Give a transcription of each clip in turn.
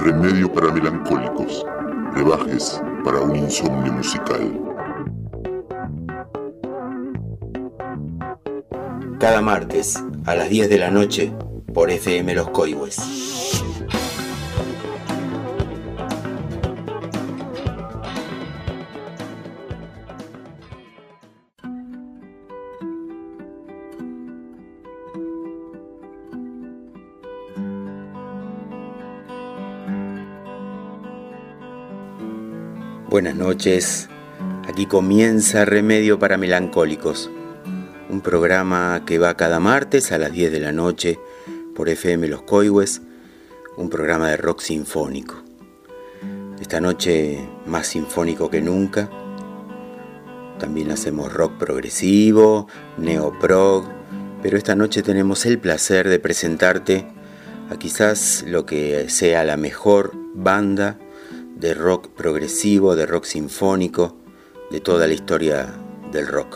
Remedio para melancólicos, brebajes para un insomnio musical. Cada martes a las 10 de la noche por FM Los Coihues. Buenas noches, aquí comienza Remedio para Melancólicos, un programa que va cada martes a las 10 de la noche por FM Los Coihues, un programa de rock sinfónico. Esta noche más sinfónico que nunca. También hacemos rock progresivo, neoprog, pero esta noche tenemos el placer de presentarte a quizás lo que sea la mejor banda de rock progresivo, de rock sinfónico, de toda la historia del rock.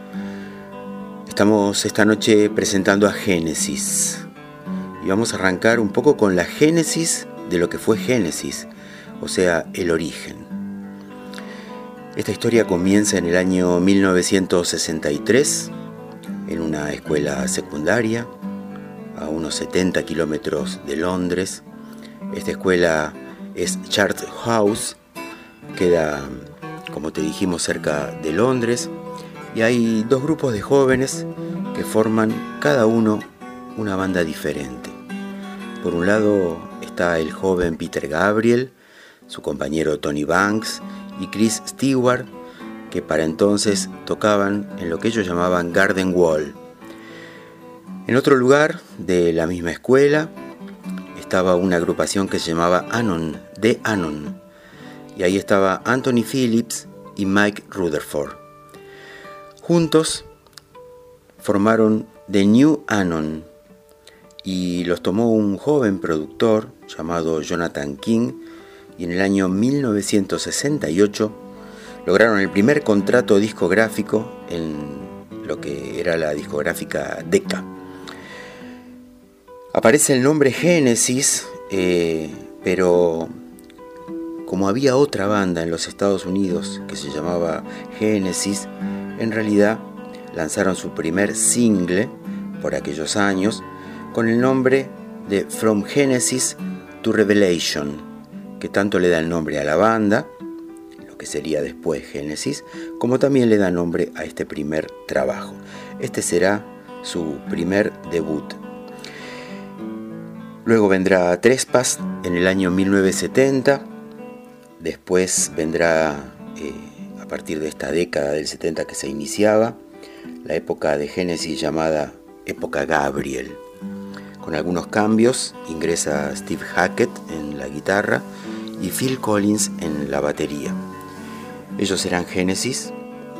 Estamos esta noche presentando a Génesis y vamos a arrancar un poco con la génesis de lo que fue Génesis, o sea, el origen. Esta historia comienza en el año 1963 en una escuela secundaria a unos 70 kilómetros de Londres. Esta escuela es Charterhouse, queda, como te dijimos, cerca de Londres, y hay dos grupos de jóvenes que forman cada uno una banda diferente. Por un lado está el joven Peter Gabriel, su compañero Tony Banks y Chris Stewart, que para entonces tocaban en lo que ellos llamaban Garden Wall. En otro lugar de la misma escuela estaba una agrupación que se llamaba Anon, The Anon, y ahí estaba Anthony Phillips y Mike Rutherford. Juntos formaron The New Anon y los tomó un joven productor llamado Jonathan King, y en el año 1968 lograron el primer contrato discográfico en lo que era la discográfica Decca. Aparece el nombre Génesis, pero como había otra banda en los Estados Unidos que se llamaba Génesis, en realidad lanzaron su primer single por aquellos años con el nombre de From Genesis to Revelation, que tanto le da el nombre a la banda, lo que sería después Génesis, como también le da nombre a este primer trabajo. Este será su primer debut. Luego vendrá Trespass en el año 1970, después vendrá, a partir de esta década del 70 que se iniciaba, la época de Génesis llamada época Gabriel. Con algunos cambios, ingresa Steve Hackett en la guitarra y Phil Collins en la batería. Ellos serán Génesis.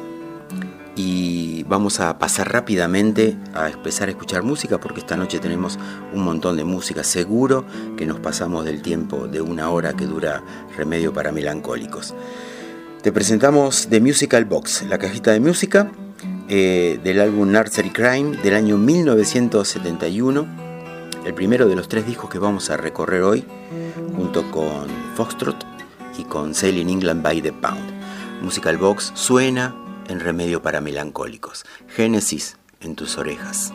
Y vamos a pasar rápidamente a empezar a escuchar música, porque esta noche tenemos un montón de música. Seguro que nos pasamos del tiempo de una hora que dura Remedio para Melancólicos. Te presentamos The Musical Box, la cajita de música del álbum Nursery Crime del año 1971, el primero de los 3 discos que vamos a recorrer hoy, junto con Foxtrot y con Sailing England by the Pound. Musical Box suena en Remedio para Melancólicos. Génesis en tus orejas.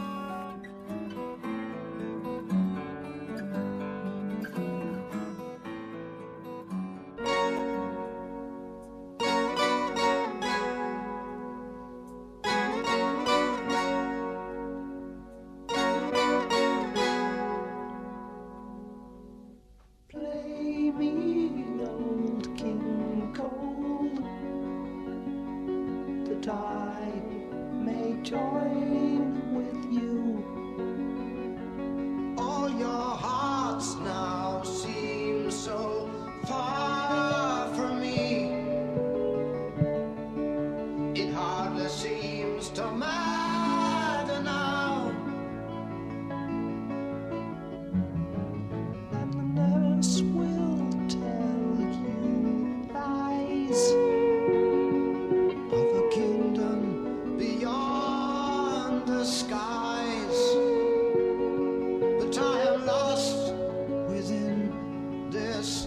This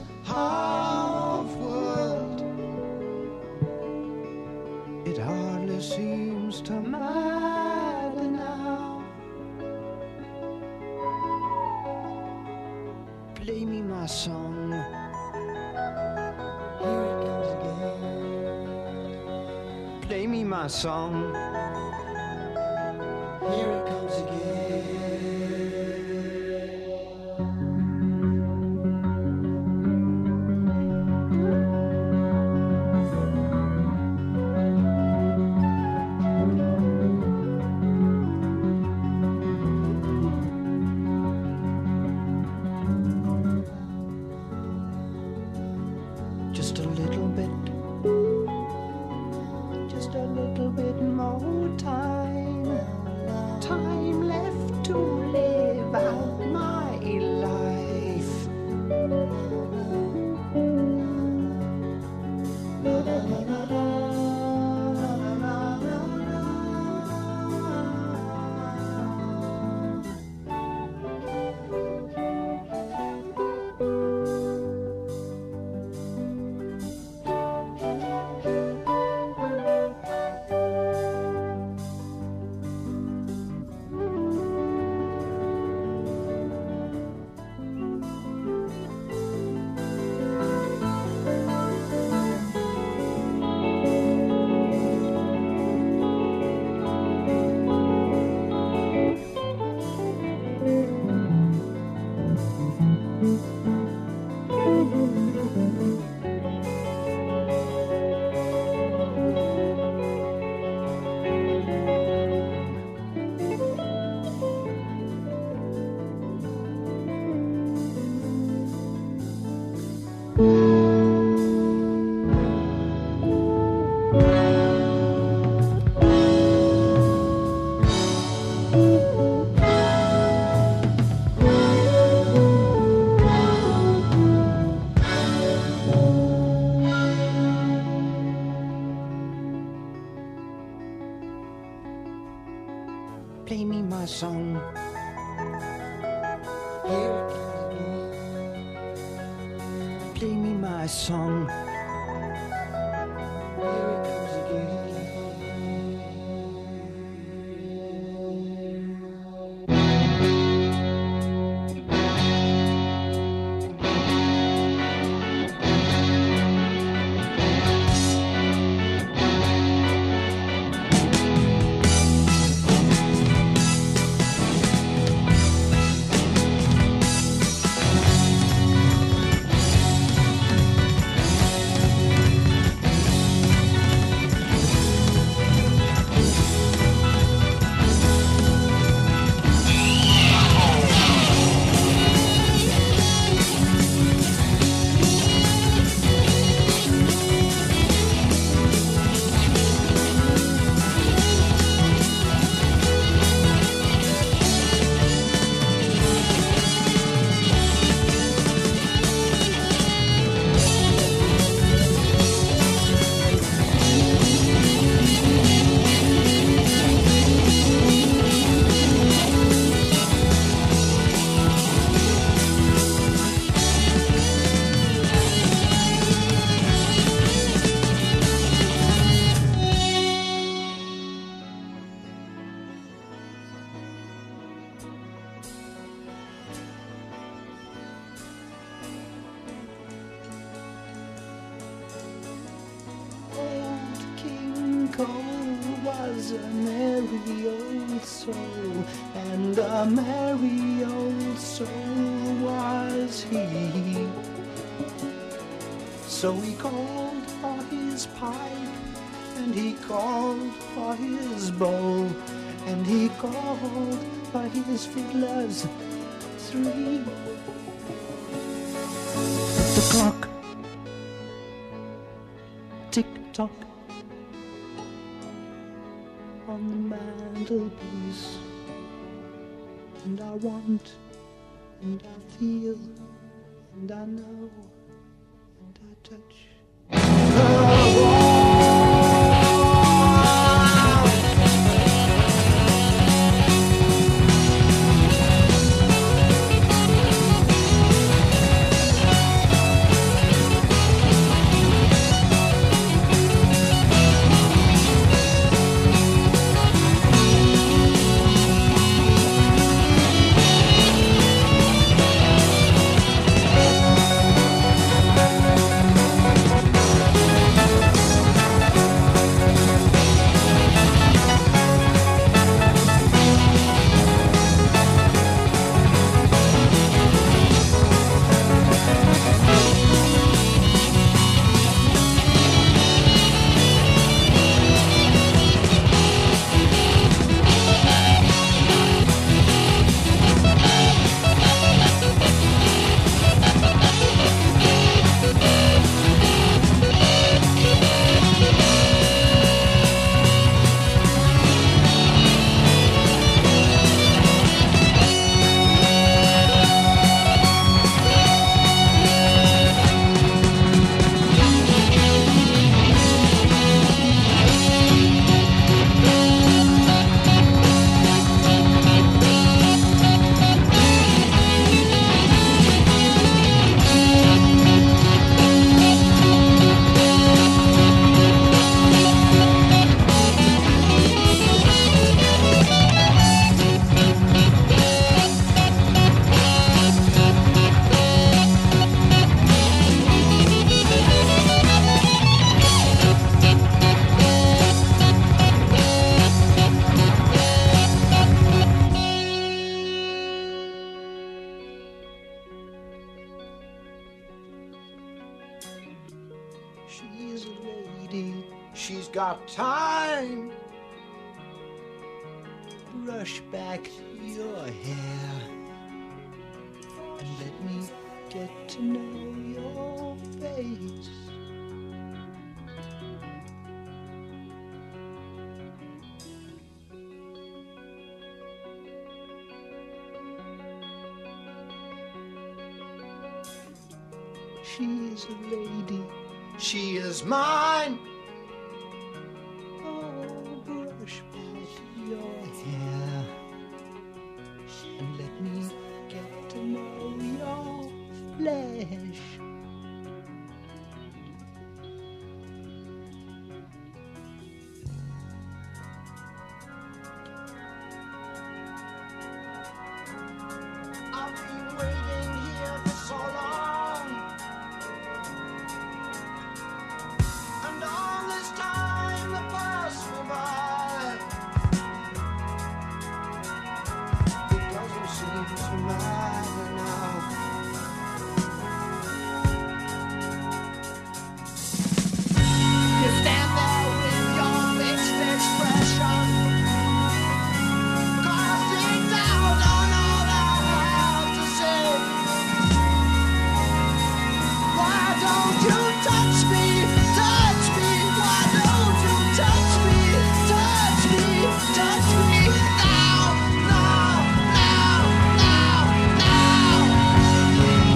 only seems to matter now. Play me my song. Here it comes again. Play me my song. Here it comes again. Just a little bit more time left to live out my life. La, la, la, la, la, la, la, la, la. Play me my song. Here it comes again. Play me my song. Here it comes again. Cole was a merry old soul, and a merry old soul was he. So he called for his pipe, and he called for his bowl, and he called for his fiddlers three. The clock tick-tock on the mantelpiece, and I want, and I feel, and I know, and I touch. got time. Brush back your hair and let me get to know your face. She is a lady, she is mine. Oh, brush back your hair and let me get to know your flesh. I've been waiting here for so long, and all this time the past me by. It doesn't seem to matter now. You stand there with your fixed expression, casting doubt on all I have to say. Why don't you touch me? Touch me! Why don't you touch me? Touch me! Touch me! Now! Now! Now! Now! Now!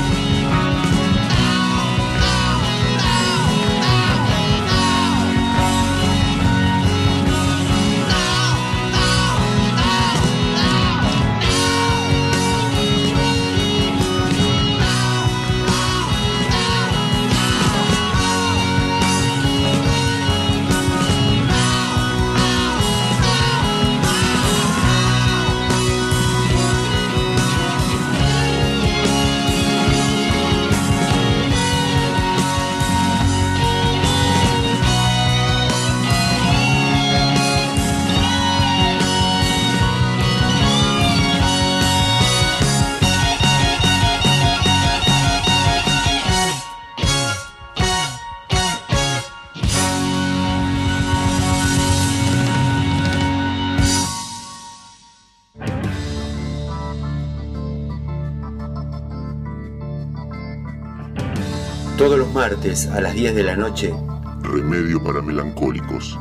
Todos los martes a las 10 de la noche, Remedio para melancólicos.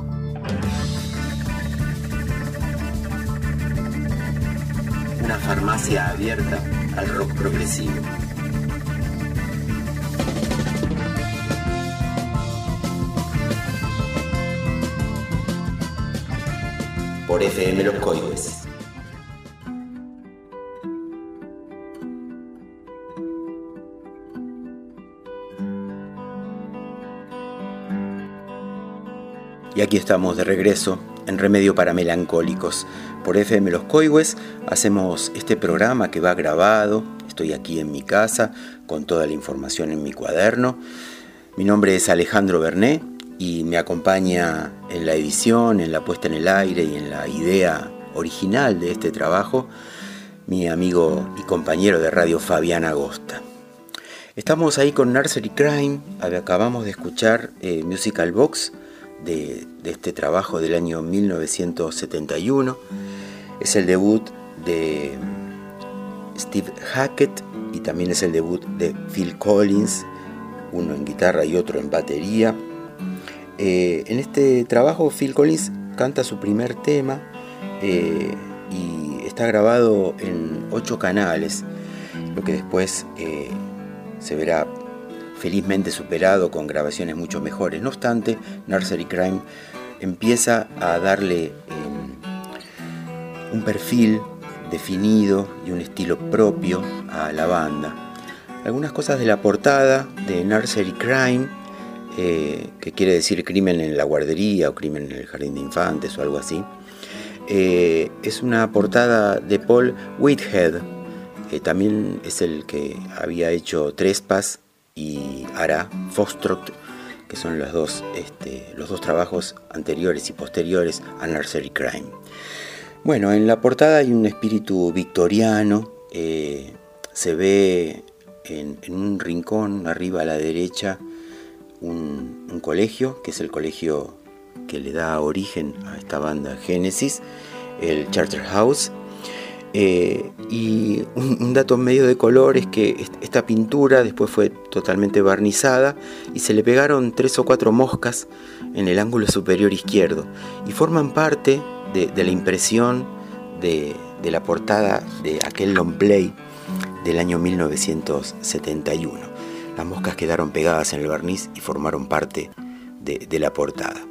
una farmacia abierta al rock progresivo. Por FM Los Coides. Y aquí estamos de regreso en Remedio para Melancólicos. Por FM Los Coihues hacemos este programa que va grabado. Estoy aquí en mi casa con toda la información en mi cuaderno. Mi nombre es Alejandro Berné y me acompaña en la edición, en la puesta en el aire y en la idea original de este trabajo mi amigo y compañero de radio Fabián Agosta. Estamos ahí con Nursery Crime. Acabamos de escuchar Musical Box de este trabajo del año 1971. Es el debut de Steve Hackett y también es el debut de Phil Collins, uno en guitarra y otro en batería. En este trabajo Phil Collins canta su primer tema y está grabado en 8 canales, lo que después se verá felizmente superado con grabaciones mucho mejores. No obstante, Nursery Crime empieza a darle un perfil definido y un estilo propio a la banda. Algunas cosas de la portada de Nursery Crime, que quiere decir crimen en la guardería o crimen en el jardín de infantes o algo así, es una portada de Paul Whitehead, también es el que había hecho Trespass y Ara Foxtrot, que son los dos trabajos anteriores y posteriores a Nursery Crime. Bueno, en la portada hay un espíritu victoriano. Se ve en un rincón arriba a la derecha un colegio, que es el colegio que le da origen a esta banda Genesis, el Charterhouse. Y un dato medio de color es que esta pintura después fue totalmente barnizada y se le pegaron 3 o 4 moscas en el ángulo superior izquierdo y forman parte de la impresión de la portada de aquel long play del año 1971. Las moscas quedaron pegadas en el barniz y formaron parte de la portada.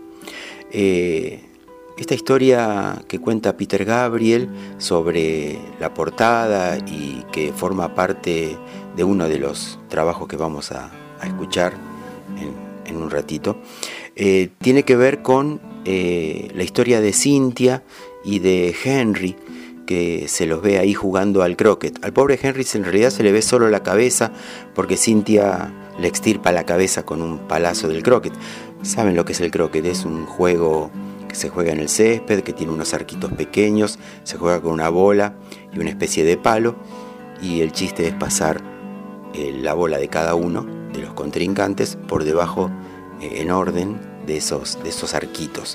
Esta historia que cuenta Peter Gabriel sobre la portada y que forma parte de uno de los trabajos que vamos a escuchar en un ratito, tiene que ver con la historia de Cynthia y de Henry, que se los ve ahí jugando al croquet. Al pobre Henry en realidad se le ve solo la cabeza porque Cynthia le extirpa la cabeza con un palazo del croquet. ¿Saben lo que es el croquet? Es un juego que se juega en el césped, que tiene unos arquitos pequeños, se juega con una bola y una especie de palo, y el chiste es pasar la bola de cada uno de los contrincantes por debajo en orden de esos arquitos.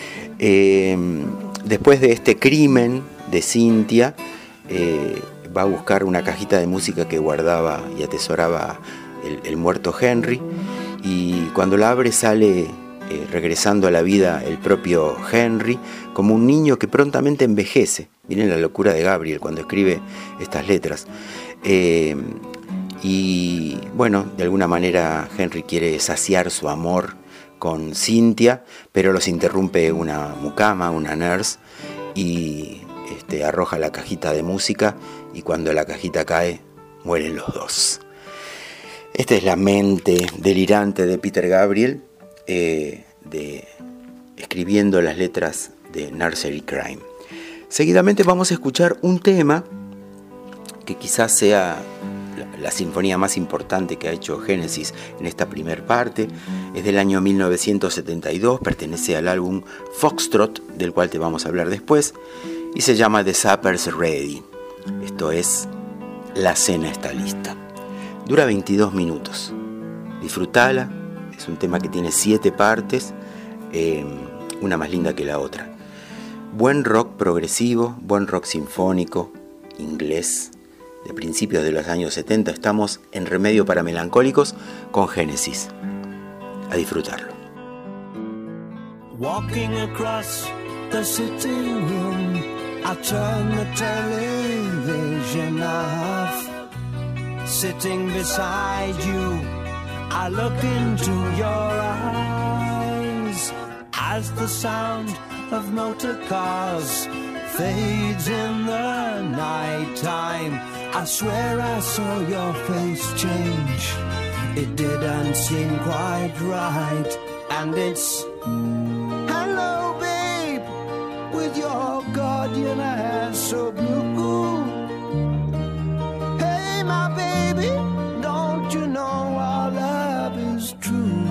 Después de este crimen de Cynthia, va a buscar una cajita de música que guardaba y atesoraba el muerto Henry, y cuando la abre sale regresando a la vida el propio Henry como un niño que prontamente envejece. Miren la locura de Gabriel cuando escribe estas letras. Y bueno, de alguna manera Henry quiere saciar su amor con Cynthia, pero los interrumpe una mucama, una nurse, y arroja la cajita de música, y cuando la cajita cae, mueren los dos. Esta es la mente delirante de Peter Gabriel, escribiendo las letras de Nursery Crime. Seguidamente vamos a escuchar un tema que quizás sea la sinfonía más importante que ha hecho Genesis en esta primer parte. Es del año 1972, pertenece al álbum Foxtrot, del cual te vamos a hablar después, y se llama The Supper's Ready. Esto es, la cena está lista. Dura 22 minutos. Disfrutala. Es un tema que tiene 7 partes, una más linda que la otra. Buen rock progresivo, buen rock sinfónico, inglés, de principios de los años 70. Estamos en Remedio para Melancólicos con Genesis. A disfrutarlo. Walking across the sitting room, I turn the television off. Sitting beside you, I look into your eyes as the sound of motor cars fades in the night time. I swear I saw your face change. It didn't seem quite right. And it's hello babe, with your guardian eyes so blue. Hey my baby, don't you know our love is true?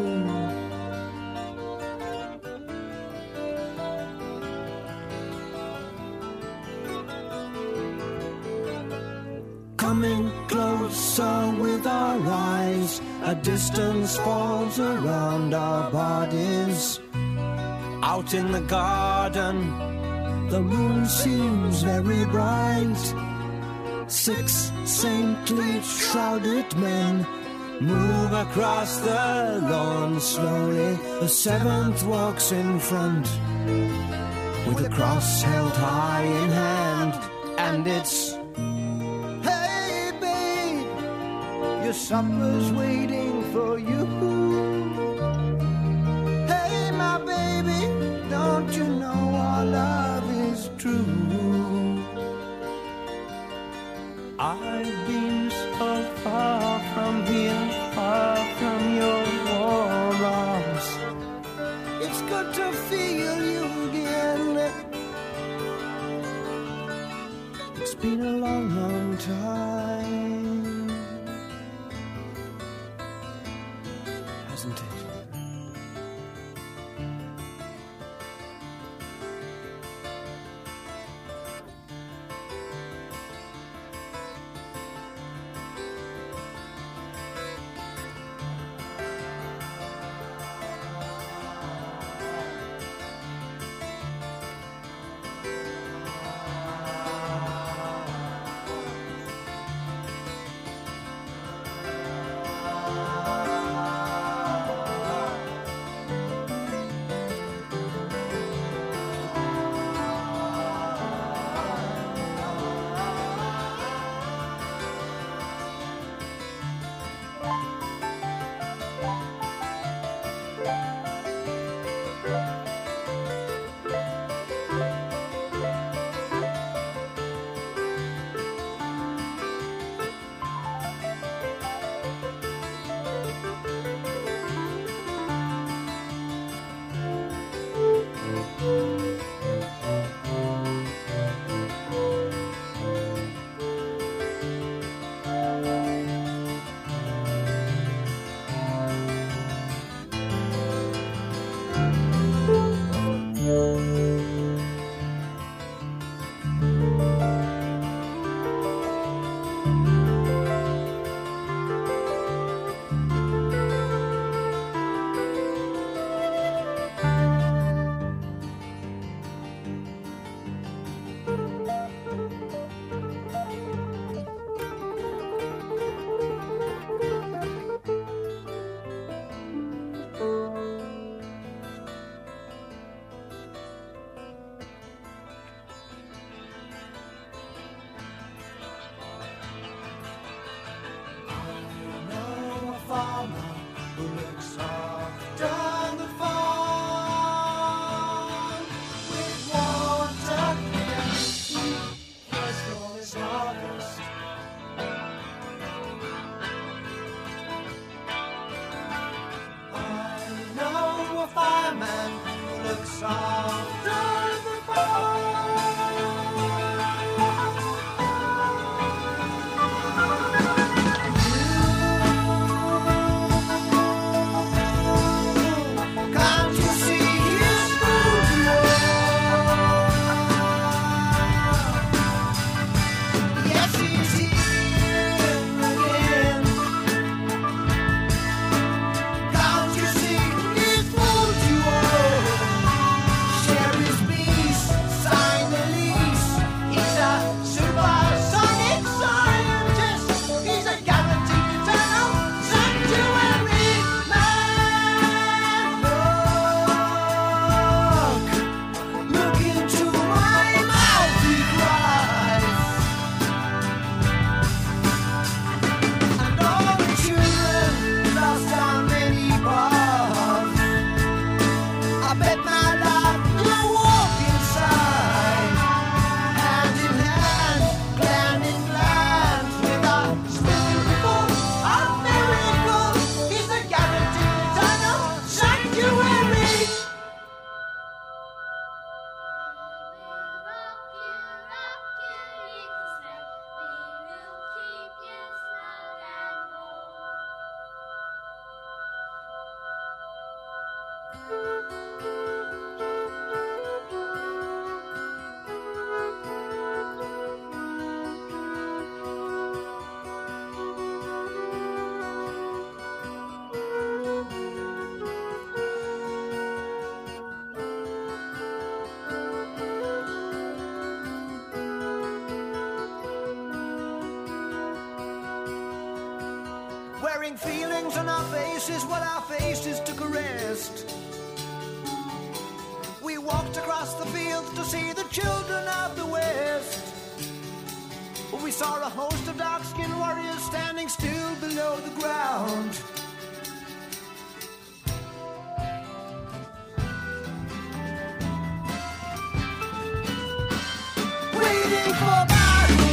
Coming closer with our eyes, a distance falls around our bodies. Out in the garden, the moon seems very bright. 6 saintly shrouded men move across the lawn slowly. The 7th walks in front with a cross held high in hand. And it's, hey babe, your supper's waiting for you. Hey my baby, don't you know our love is true? I've been so far from here, far from your warm arms. It's good to feel you again. It's been a long, long time, hasn't it? Wearing feelings on our faces while our faces took a rest. We walked across the fields to see the children of the West. We saw a host of dark-skinned warriors standing still below the ground. Waiting for battle.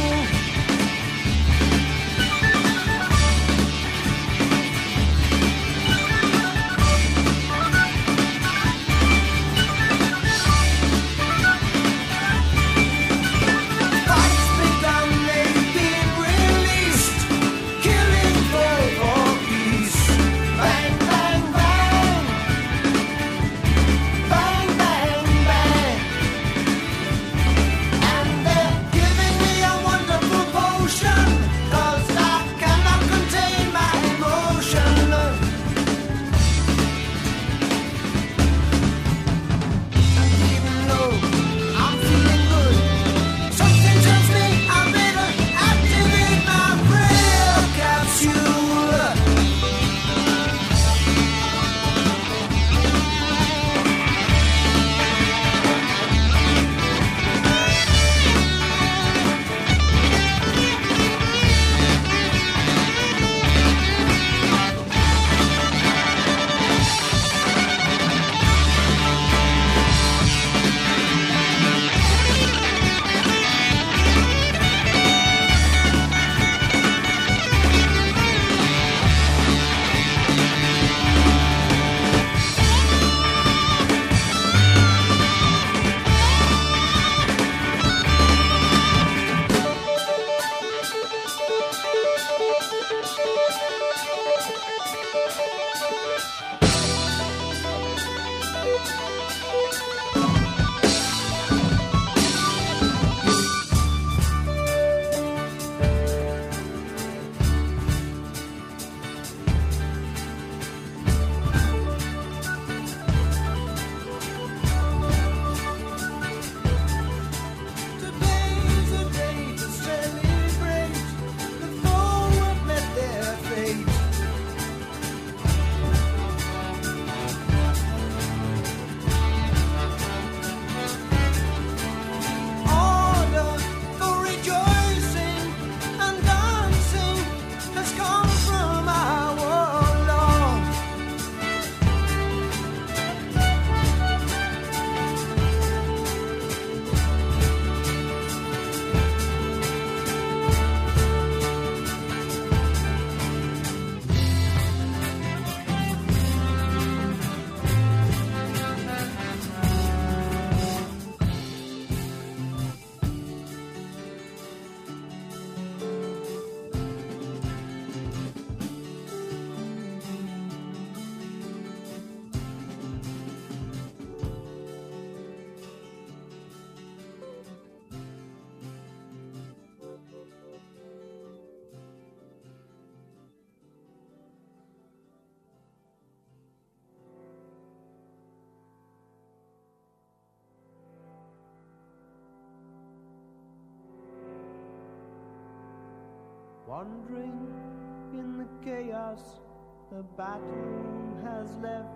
Wandering in the chaos the battle has left,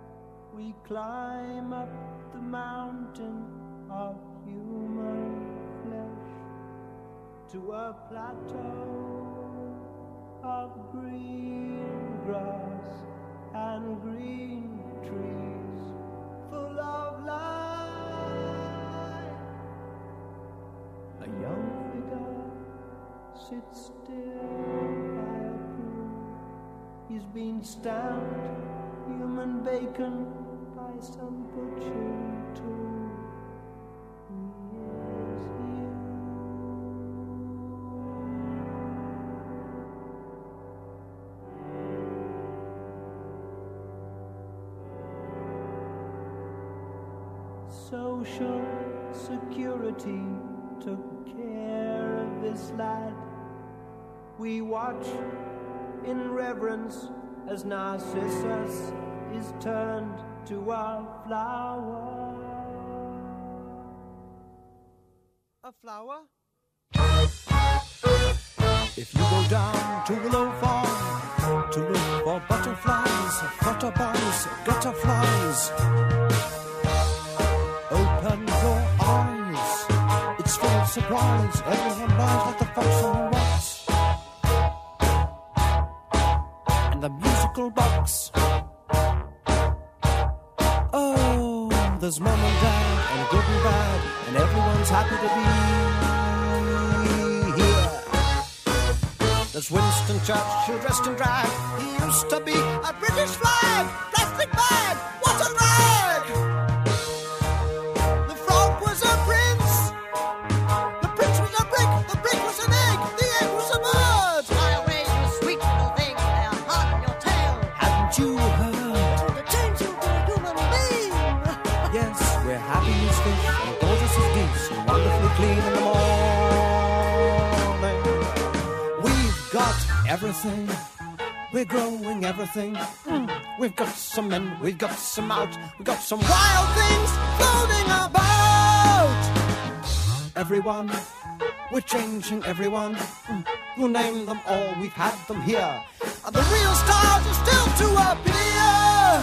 we climb up the mountain of human flesh to a plateau of green grass and green trees full of life. A young figure sits still by a pool. He's been stamped human bacon by some butchering tool. He is you. Social security took care of this lad. We watch in reverence as Narcissus is turned to a flower. A flower? If you go down to Willow Farm to look for butterflies, flutterbugs, gutterflies, open your eyes. It's full of surprise. Everyone lies like the fox on the rocks. And the musical box. Oh, there's mom and dad, and good and bad, and everyone's happy to be here. There's Winston Churchill dressed in drag. He used to be a British flag. Plastic bag, what a rag! The frog was a prince. The prince was a brick. The brick was an egg. The egg was a bird. Fly away, you sweet little thing. They are hot on your tail. Haven't you heard? To change you to a human being. Yes, we're happy as fish and gorgeous as geese and wonderfully clean in the morning. We've got everything. We're growing everything. We've got some in, we've got some out. We've got some wild things floating about. Everyone, we're changing everyone. We'll name them all, we've had them here. And the real stars are still to appear.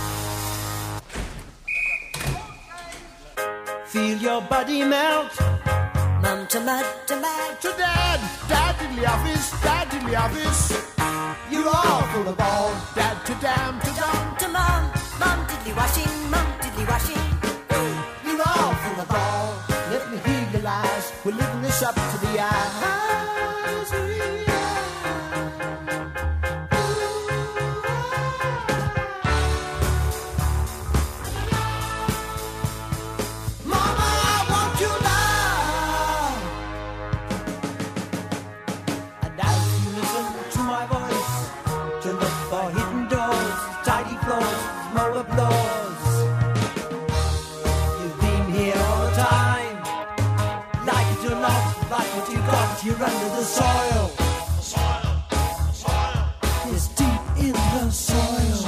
Feel your body melt. Mum to mud to mad. To dad, dad in the office. You're all full of all. Dad to damn to dumb. To mum, mum diddly washing, mum diddly washing. You're all full of all. Let me hear your lies. We're living this up to the eyes. Mama, I want you now. And as you listen to my voice, to look for hidden doors, tidy floors, mower floors. You've been here all the time. Like it or not, like what you got, you're under the soil. It's deep in the soil.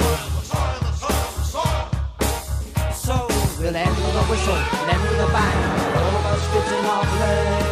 So we'll end with a whistle, and end with a bang. All of us fit in our places.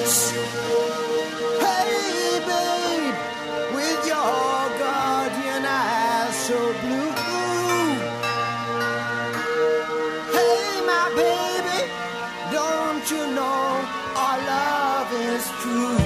dance. Hey, babe, with your guardian eyes so blue. Hey, my baby, don't you know our love is true?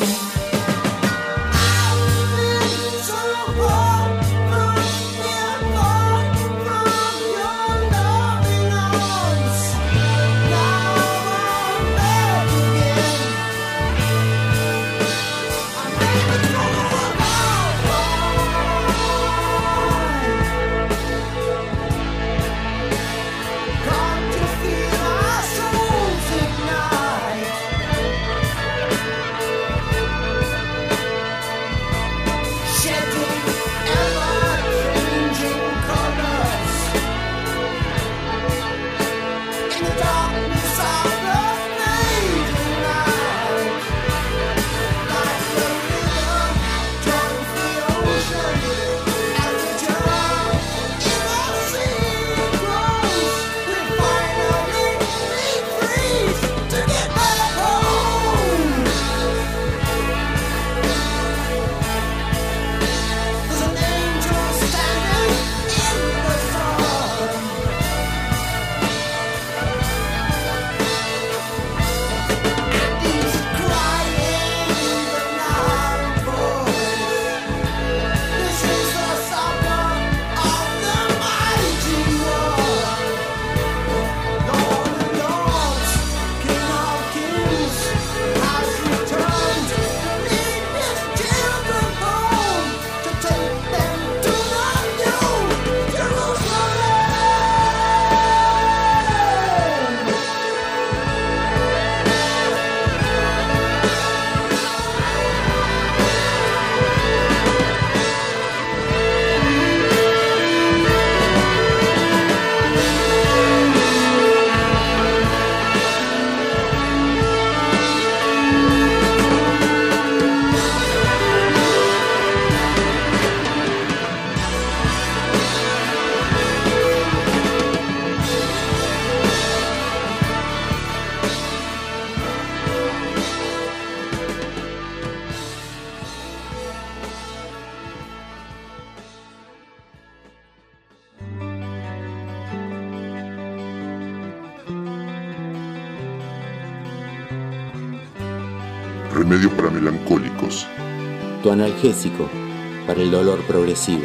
Remedio para melancólicos. Tu analgésico para el dolor progresivo.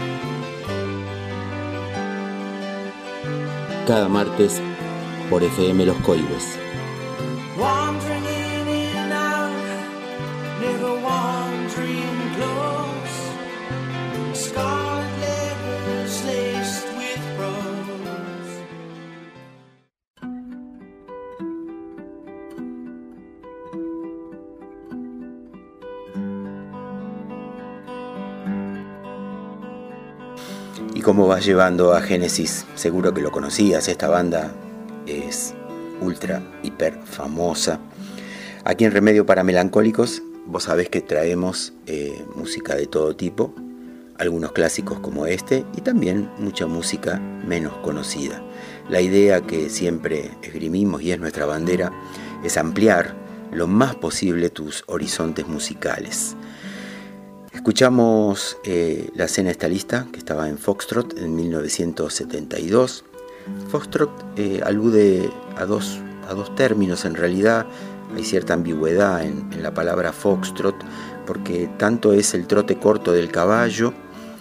Cada martes por FM Los Coihues. Wandering in and out, never wandering close. Scarlet letters laced with rose. ¿Y cómo vas llevando a Génesis? Seguro que lo conocías, esta banda es ultra, hiper famosa. Aquí en Remedio para Melancólicos, vos sabés que traemos música de todo tipo, algunos clásicos como este y también mucha música menos conocida. La idea que siempre esgrimimos y es nuestra bandera es ampliar lo más posible tus horizontes musicales. Escuchamos La Cena está lista, que estaba en Foxtrot en 1972. Foxtrot alude a dos términos. En realidad hay cierta ambigüedad en la palabra Foxtrot, porque tanto es el trote corto del caballo,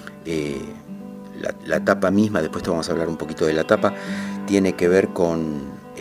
la tapa misma, después te vamos a hablar un poquito de la tapa, tiene que ver con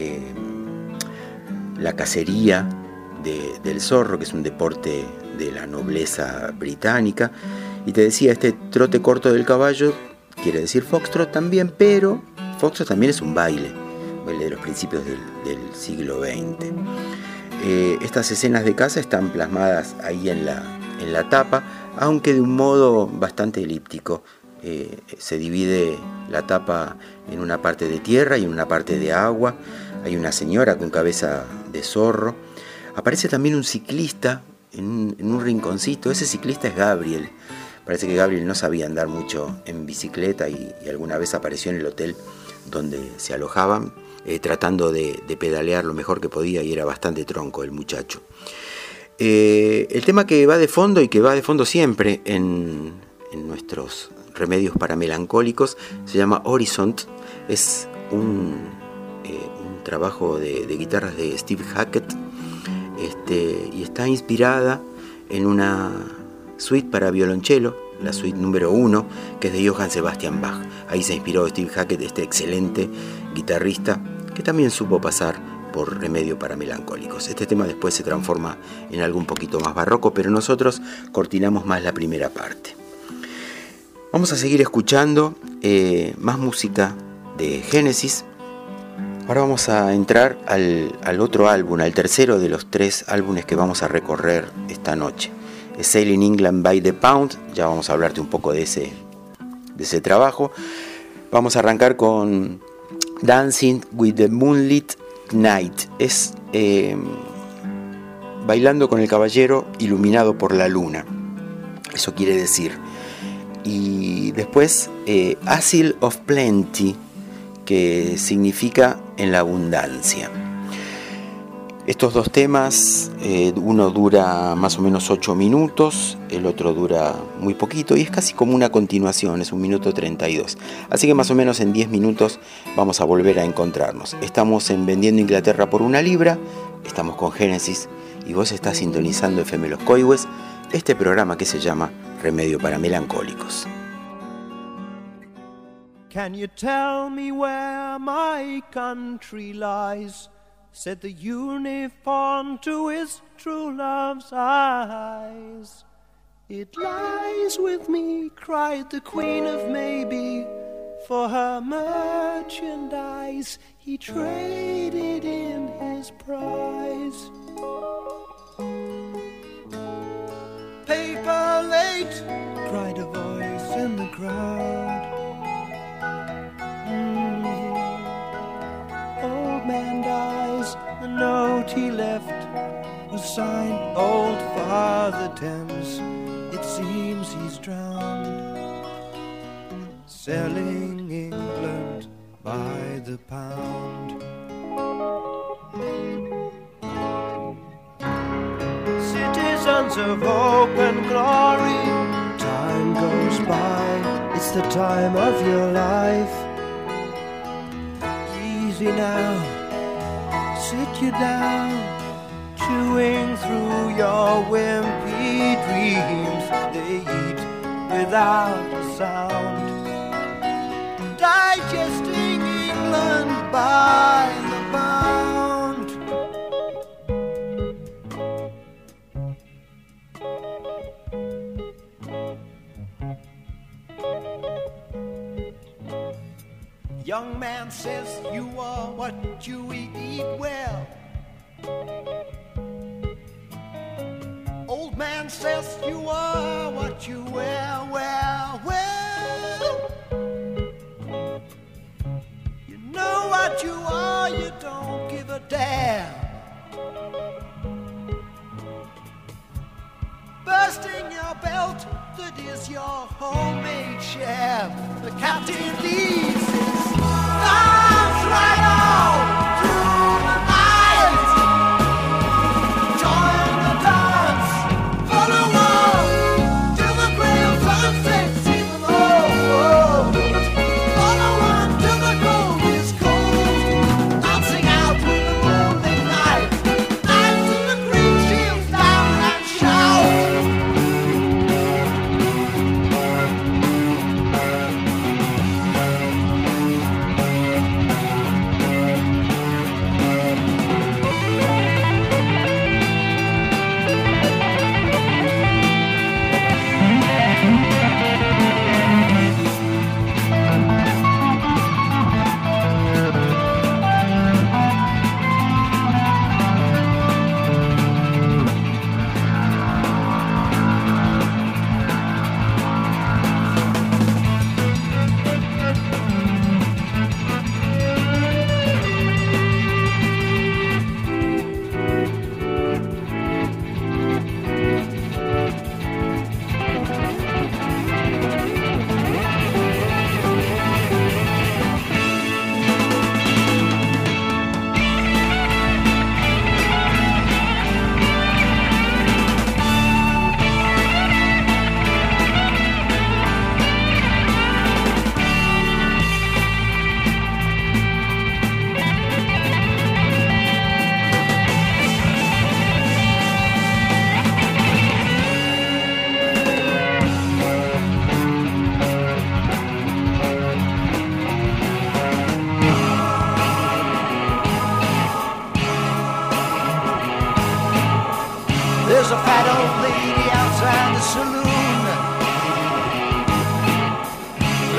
la cacería del zorro, que es un deporte de la nobleza británica. Y te decía, este trote corto del caballo quiere decir foxtrot también, pero foxtrot también es un baile de los principios del siglo XX. Estas escenas de caza están plasmadas ahí en la tapa, aunque de un modo bastante elíptico. Se divide la tapa en una parte de tierra y en una parte de agua. Hay una señora con cabeza de zorro. Aparece también un ciclista en un rinconcito. Ese ciclista es Gabriel. Parece que Gabriel no sabía andar mucho en bicicleta y alguna vez apareció en el hotel donde se alojaban, tratando de pedalear lo mejor que podía, y era bastante tronco el muchacho. El tema que va de fondo, y que va de fondo siempre en nuestros remedios para melancólicos, se llama Horizon. Es un trabajo de guitarras de Steve Hackett, y está inspirada en una suite para violonchelo, la suite número 1, que es de Johann Sebastian Bach. Ahí se inspiró Steve Hackett, este excelente guitarrista que también supo pasar por remedio para melancólicos. Este tema después se transforma en algo un poquito más barroco, pero nosotros cortinamos más la primera parte. Vamos a seguir escuchando más música de Genesis. Ahora vamos a entrar al otro álbum, al tercero de los 3 álbumes que vamos a recorrer esta noche. Es Sailing England by the Pound. Ya vamos a hablarte un poco de ese trabajo. Vamos a arrancar con Dancing with the Moonlit Night. Es bailando con el caballero iluminado por la luna. Eso quiere decir. Y después Asile of Plenty, que significa en la abundancia. Estos 2 temas, uno dura más o menos 8 minutos, el otro dura muy poquito, y es casi como una continuación, es 1 minuto 32. Así que más o menos en 10 minutos vamos a volver a encontrarnos. Estamos en Vendiendo Inglaterra por una libra, estamos con Génesis, y vos estás sintonizando FM Los Coihues, este programa que se llama Remedio para Melancólicos. Can you tell me where my country lies? Said the uniform to his true love's eyes. It lies with me, cried the Queen of Maybe. For her merchandise he traded in his prize. Paper late, cried a voice in the crowd. Old man dies, the note he left was signed Old Father Thames. It seems he's drowned, selling England by the pound. Citizens of hope and glory, time goes by, it's the time of your life. Easy now, sit you down, chewing through your wimpy dreams. They eat without a sound, digesting England by the pound. Young man says you are what you eat well. Old man says you are what you wear, well, well. You know what you are, you don't give a damn. Bursting your belt, that is your homemade sham. The captain leads his arms right on through the night. Join the dance, follow on till the gray of sunset sees them all. Follow on till the gold is cold, dancing out with the moonlit night. And till the green shields down and shout.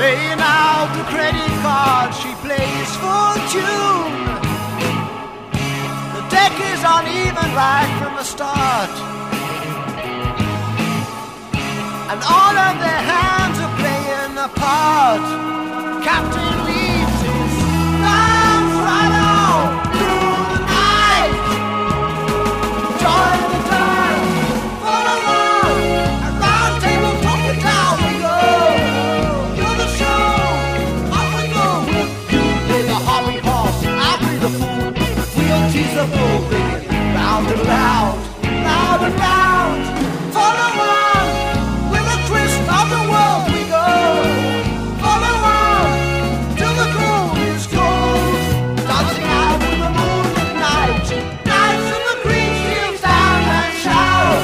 laying out the credit card, she plays full tune. The deck is uneven right from the start, and all of their hands are playing a part. Captain leaves his lines right out through the night. Join the dance, follow on, a round table talking down we go. You're the show, off we go. You play the hobby horse, I'll play the fool. We'll tease the bull, baby, round and loud, loud and loud. Follow on, with a twist of the world we go. Follow on, till the goal is gold. Dancing out in the moonlit night, nights in the green fields down and shout.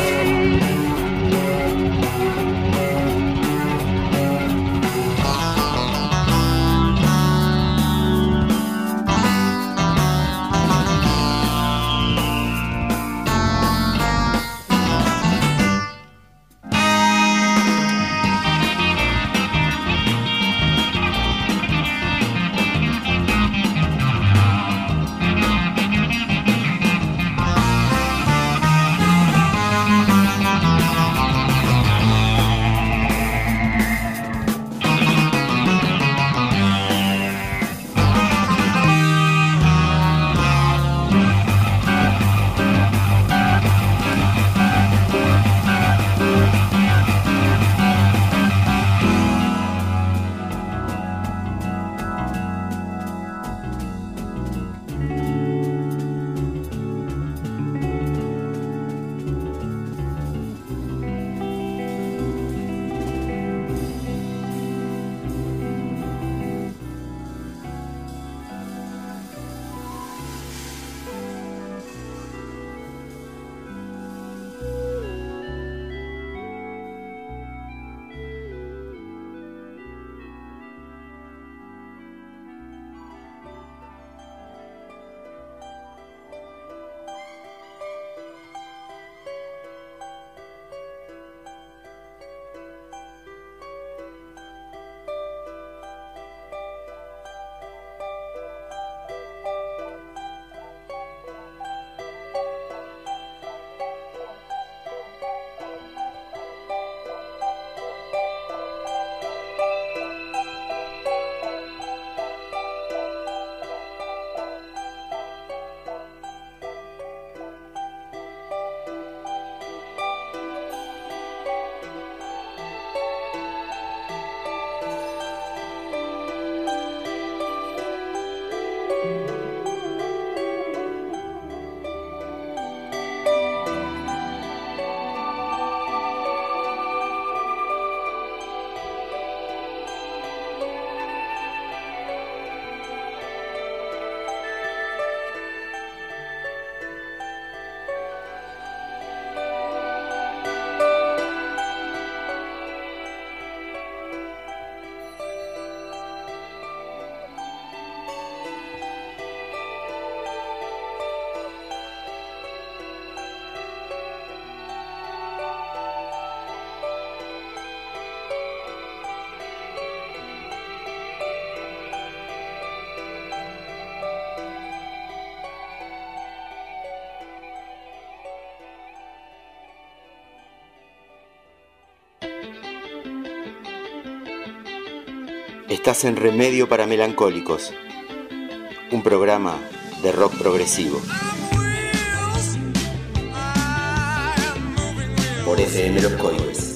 Estás en Remedio para Melancólicos, un programa de rock progresivo. Por FM Los Coihues.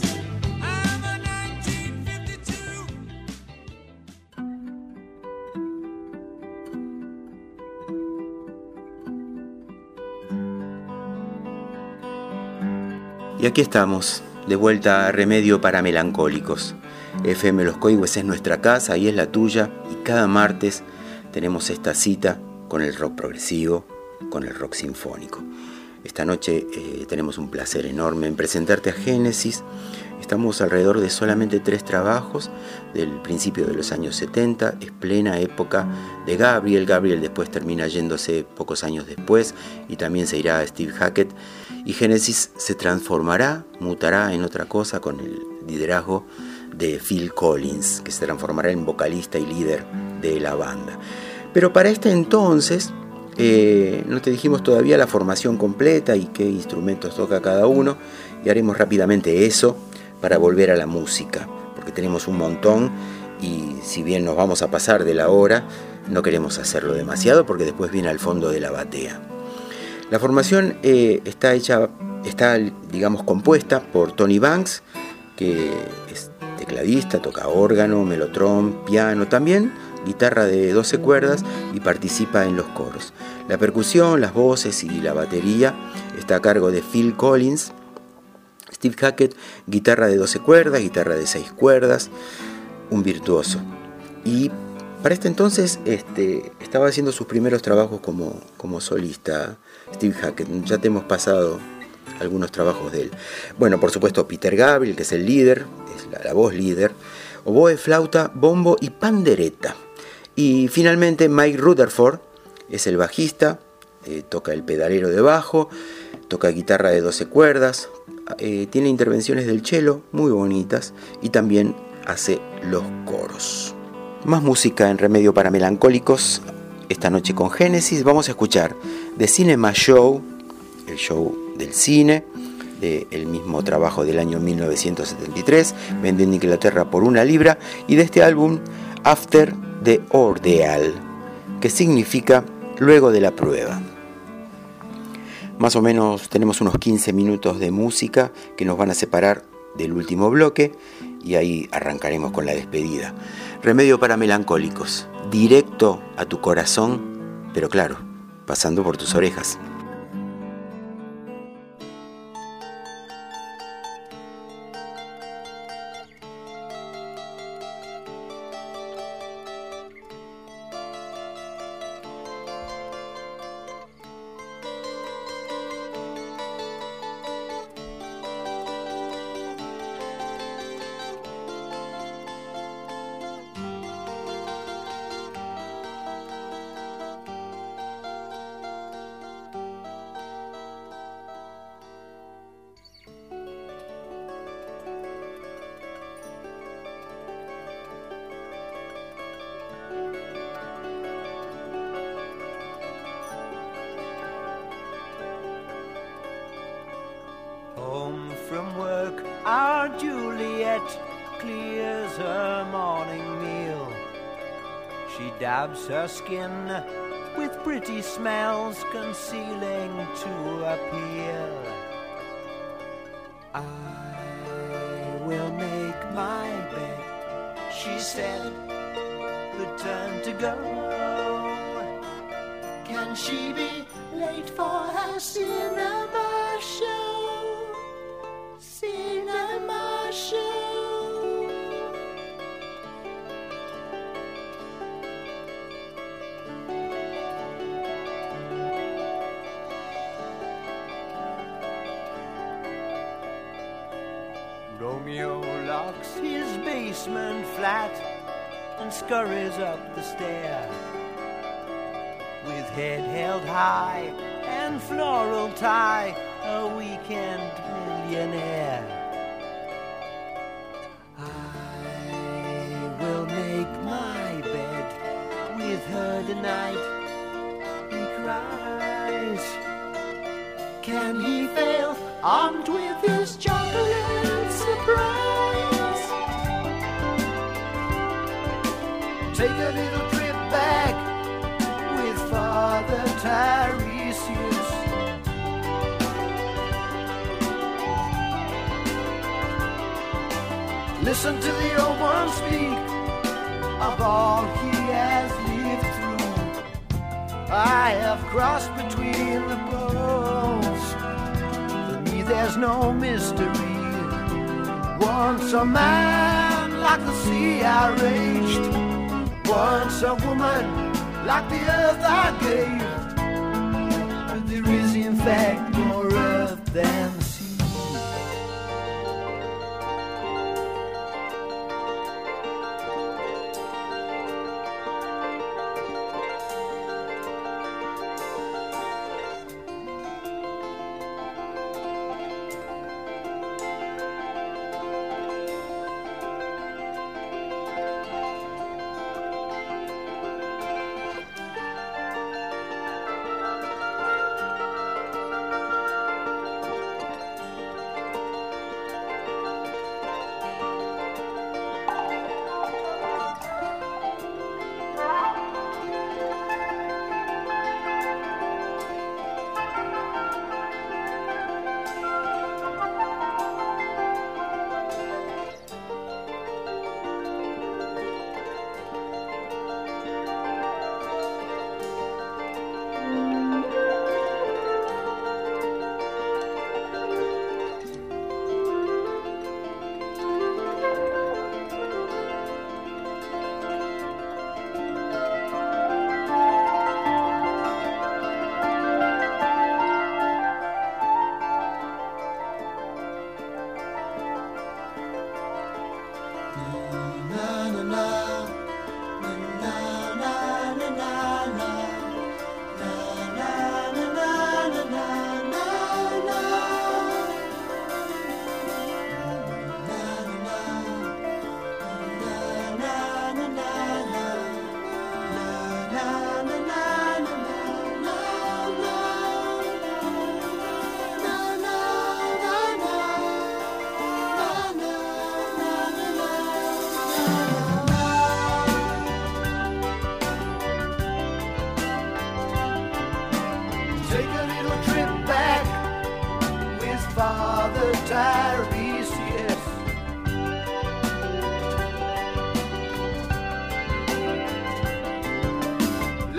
Y aquí estamos, de vuelta a Remedio para Melancólicos. FM Los Coihues es nuestra casa y es la tuya, y cada martes tenemos esta cita con el rock progresivo, con el rock sinfónico. Esta noche tenemos un placer enorme en presentarte a Génesis. Estamos alrededor de solamente 3 trabajos del principio de los años 70, es plena época de Gabriel. Gabriel después termina yéndose pocos años después y también se irá a Steve Hackett, y Génesis se transformará, mutará en otra cosa con el liderazgo de Phil Collins, que se transformará en vocalista y líder de la banda. Pero para este entonces no te dijimos todavía la formación completa y qué instrumentos toca cada uno, y haremos rápidamente eso para volver a la música, porque tenemos un montón y si bien nos vamos a pasar de la hora, no queremos hacerlo demasiado porque después viene al fondo de la batea. La formación está digamos, compuesta por Tony Banks, que es tecladista, toca órgano, melotron, piano, también guitarra de 12 cuerdas y participa en los coros. La percusión, las voces y la batería está a cargo de Phil Collins. Steve Hackett, guitarra de 12 cuerdas, guitarra de 6 cuerdas, un virtuoso. Y para este entonces estaba haciendo sus primeros trabajos como solista Steve Hackett. Ya te hemos pasado algunos trabajos de él. Bueno, por supuesto Peter Gabriel, que es el líder, es la voz líder, oboe, flauta, bombo y pandereta. Y finalmente Mike Rutherford es el bajista, toca el pedalero de bajo, toca guitarra de 12 cuerdas, tiene intervenciones del cello muy bonitas y también hace los coros. Más música en Remedio para Melancólicos. Esta noche con Génesis vamos a escuchar The Cinema Show, el show del cine, del mismo trabajo del año 1973, vendido en Inglaterra por 1 libra, y de este álbum After the Ordeal, que significa luego de la prueba. Más o menos tenemos unos 15 minutos de música que nos van a separar del último bloque y ahí arrancaremos con la despedida. Remedio para Melancólicos, directo a tu corazón, pero claro, pasando por tus orejas. Home from work, our Juliet clears her morning meal. She dabs her skin with pretty smells concealing to appeal. I will make my bed, she said, the turn to go. Can she be late for her cinema show? Cinema show. Romeo locks his basement flat and scurries up the stair with head held high and floral tie, a weekend millionaire. I will make my bed with her tonight, he cries. Can he fail, armed with his chocolate surprise? Take a little trip back with Father Tiresias. Listen to the old one speak of all he has lived through. I have crossed between the poles. For me there's no mystery. Once a man like the sea I raged. Once a woman like the earth I gave. But there is in fact more earth than sea.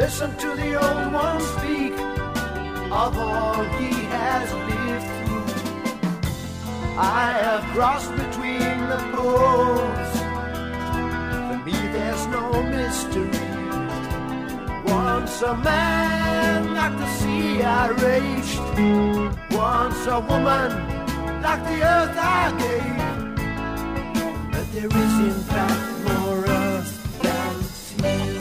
Listen to the old one speak of all he has lived through. I have crossed between the poles. For me there's no mystery. Once a man like the sea I raged. Once a woman like the earth I gave. But there is in fact more earth than sea.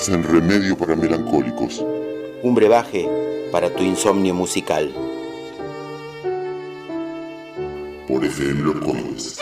Estás en Remedio para Melancólicos. Un brebaje para tu insomnio musical. Por FM Los Códigos.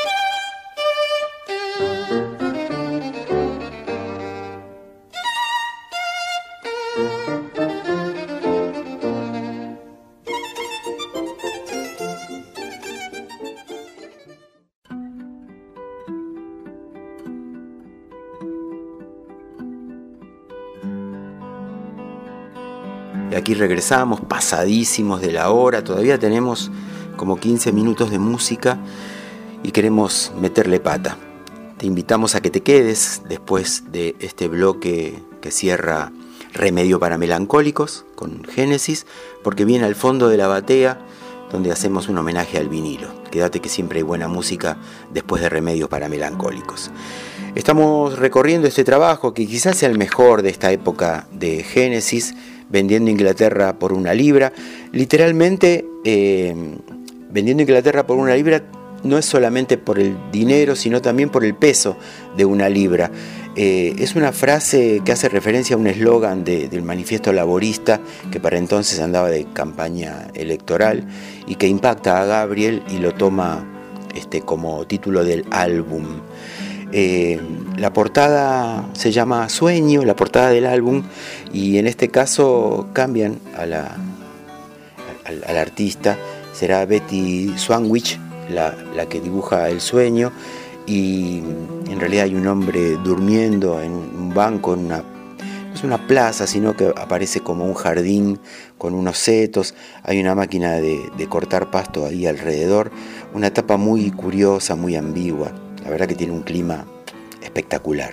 Y aquí regresamos, pasadísimos de la hora, todavía tenemos como 15 minutos de música y queremos meterle pata. Te invitamos a que te quedes después de este bloque que cierra Remedio para Melancólicos con Génesis, porque viene al fondo de la batea donde hacemos un homenaje al vinilo. Quédate que siempre hay buena música después de Remedio para Melancólicos. Estamos recorriendo este trabajo que quizás sea el mejor de esta época de Génesis, Vendiendo Inglaterra por una libra. Literalmente, Vendiendo Inglaterra por una libra no es solamente por el dinero, sino también por el peso de una libra. Es una frase que hace referencia a un eslogan del manifiesto laborista que para entonces andaba de campaña electoral y que impacta a Gabriel y lo toma como título del álbum. La portada se llama Sueño, la portada del álbum, y en este caso cambian al artista. Será Betty Swanwick la que dibuja el sueño, y en realidad hay un hombre durmiendo en un banco, no es una plaza, sino que aparece como un jardín con unos setos. Hay una máquina de cortar pasto ahí alrededor, una tapa muy curiosa, muy ambigua. La verdad que tiene un clima espectacular.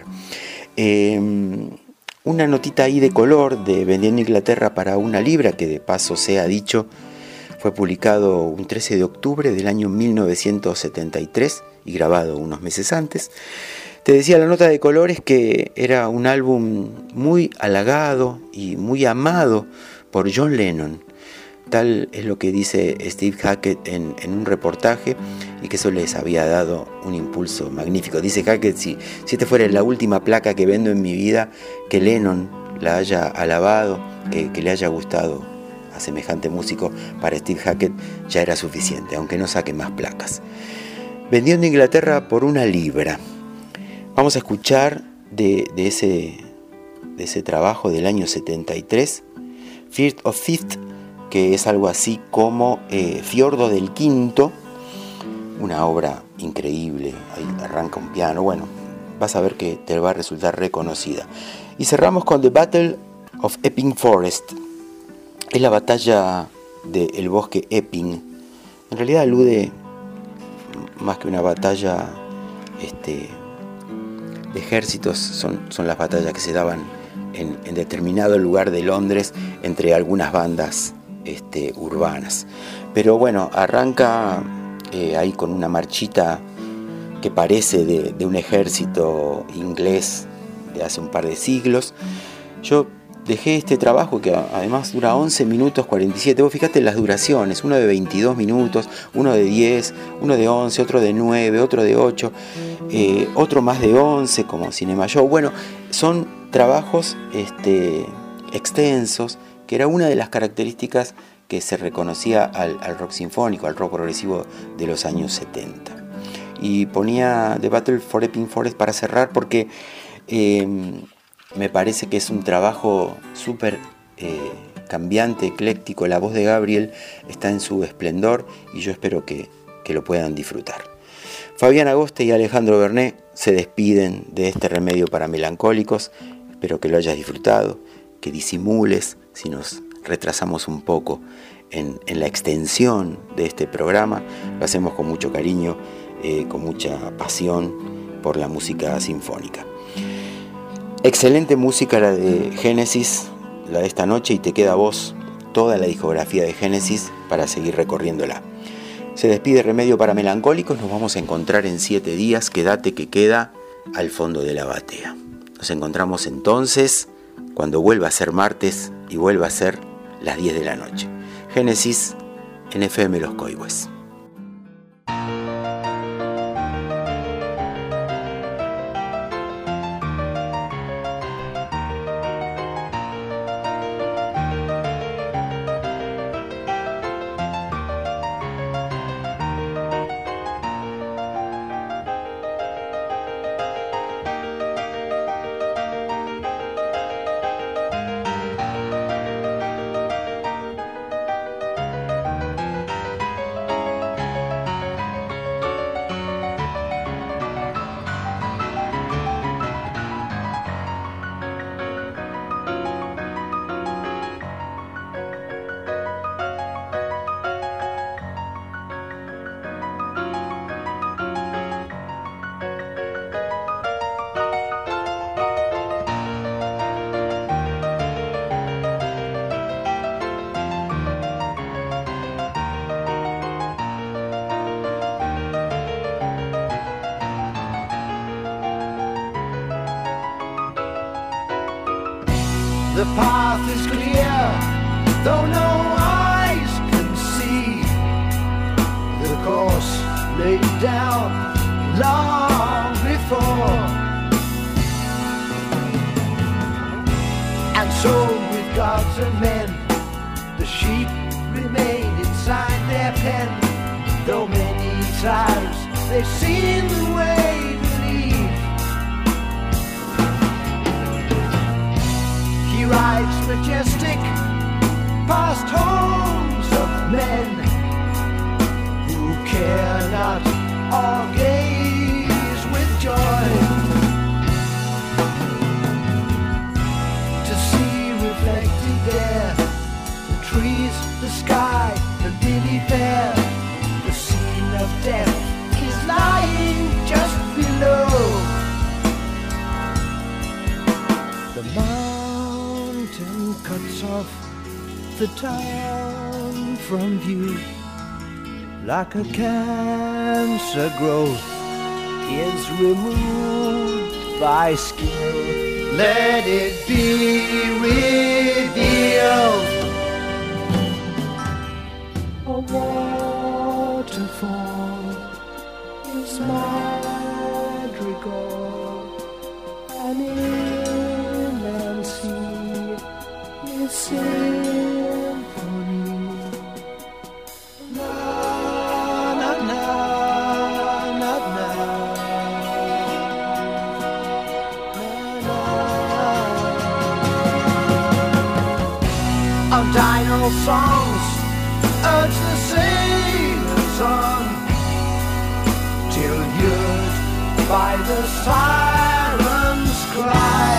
Una notita ahí de color de Vendiendo Inglaterra para una libra, que de paso sea dicho, fue publicado un 13 de octubre del año 1973 y grabado unos meses antes. Te decía, la nota de color es que era un álbum muy halagado y muy amado por John Lennon. Tal es lo que dice Steve Hackett en un reportaje, y que eso les había dado un impulso magnífico. Dice Hackett, si esta fuera la última placa que vendo en mi vida, que Lennon la haya alabado, que le haya gustado a semejante músico, para Steve Hackett ya era suficiente, aunque no saque más placas. Vendiendo Inglaterra por una libra. Vamos a escuchar de ese trabajo del año 73, Firth of Fifth, que es algo así como Fiordo del Quinto, una obra increíble. Ahí arranca un piano, bueno, vas a ver que te va a resultar reconocida. Y cerramos con The Battle of Epping Forest. Es la batalla del bosque Epping. En realidad alude más que una batalla de ejércitos, son las batallas que se daban en determinado lugar de Londres entre algunas bandas urbanas. Pero bueno, arranca ahí con una marchita que parece de un ejército inglés de hace un par de siglos. Yo dejé este trabajo que además dura 11 minutos 47. Vos fijate las duraciones, uno de 22 minutos, uno de 10, uno de 11, otro de 9, otro de 8, otro más de 11 como Cinema Show. Bueno, son trabajos extensos, que era una de las características que se reconocía al rock sinfónico, al rock progresivo de los años 70. Y ponía The Battle for Epping Forest para cerrar porque me parece que es un trabajo súper cambiante, ecléctico. La voz de Gabriel está en su esplendor y yo espero que lo puedan disfrutar. Fabián Agoste y Alejandro Bernet se despiden de este Remedio para Melancólicos. Espero que lo hayas disfrutado, que disimules si nos retrasamos un poco en la extensión de este programa. Lo hacemos con mucho cariño, con mucha pasión por la música sinfónica. Excelente música la de Génesis, la de esta noche, y te queda a vos toda la discografía de Génesis para seguir recorriéndola. Se despide Remedio para Melancólicos, nos vamos a encontrar en 7 días, quédate que queda al fondo de la batea. Nos encontramos entonces cuando vuelva a ser martes y vuelva a ser las 10 de la noche. Génesis en FM Los Códigos. The path is clear, though no eyes can see. The course laid down long before. And so with gods and men, the sheep remain inside their pen. Though many times they've seen the way to leave. He rides majestic past homes of men who care not or gaze with joy to see reflected there the trees, the sky, the lily fair. The scene of death is lying just below. The mountain cuts off the town from view. Like a cancer growth is removed by skill. Let it be revealed. A waterfall is madrigal. An inland sea is symphony. Na na na na na. On dino songs urge the sailors on till lured by the siren's cry.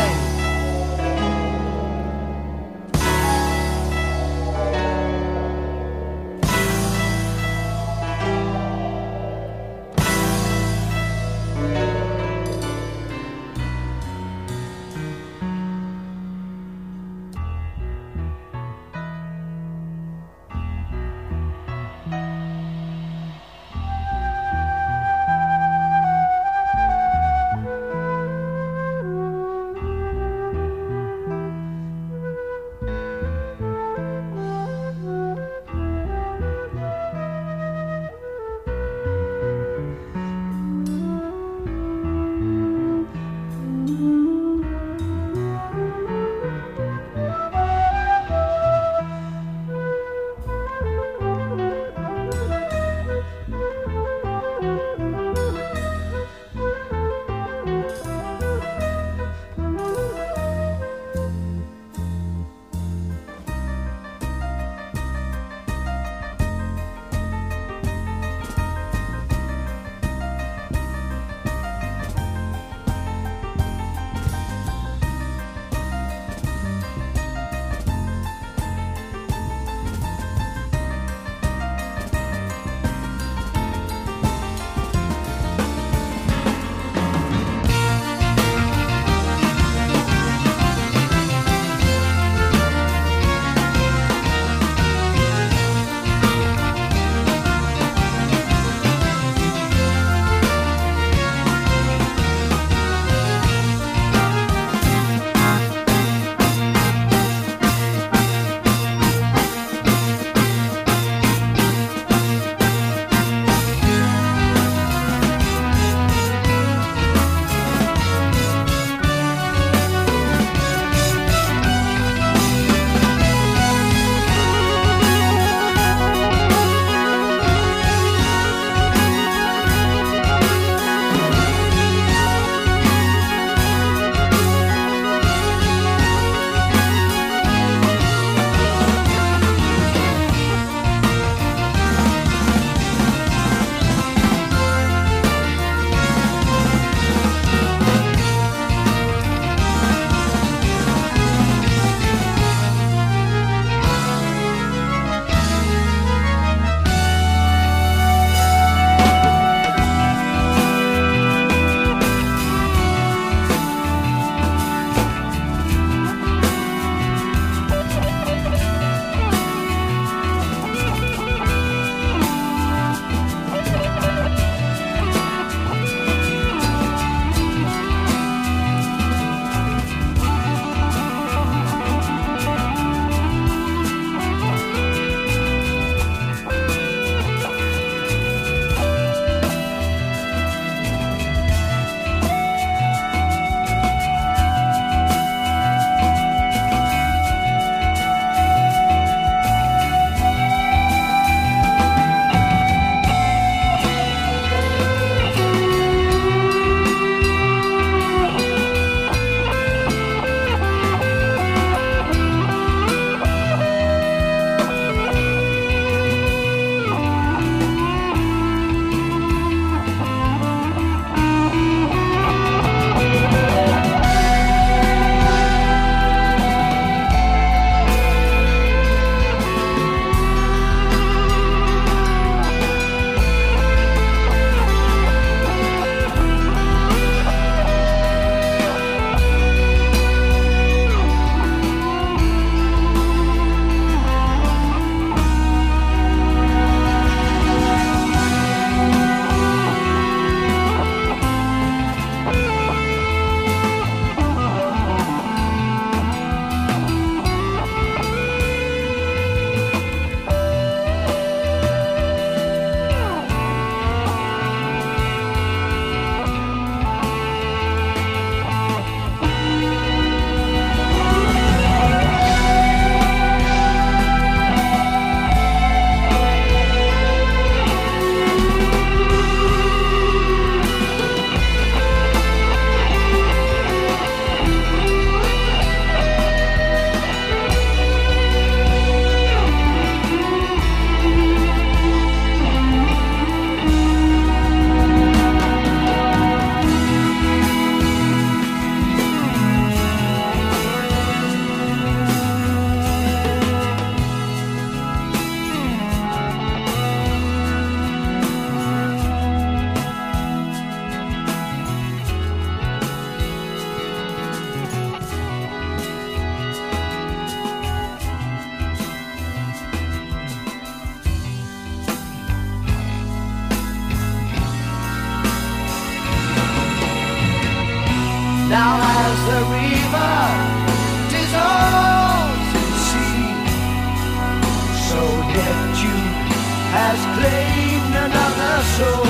has claimed another soul.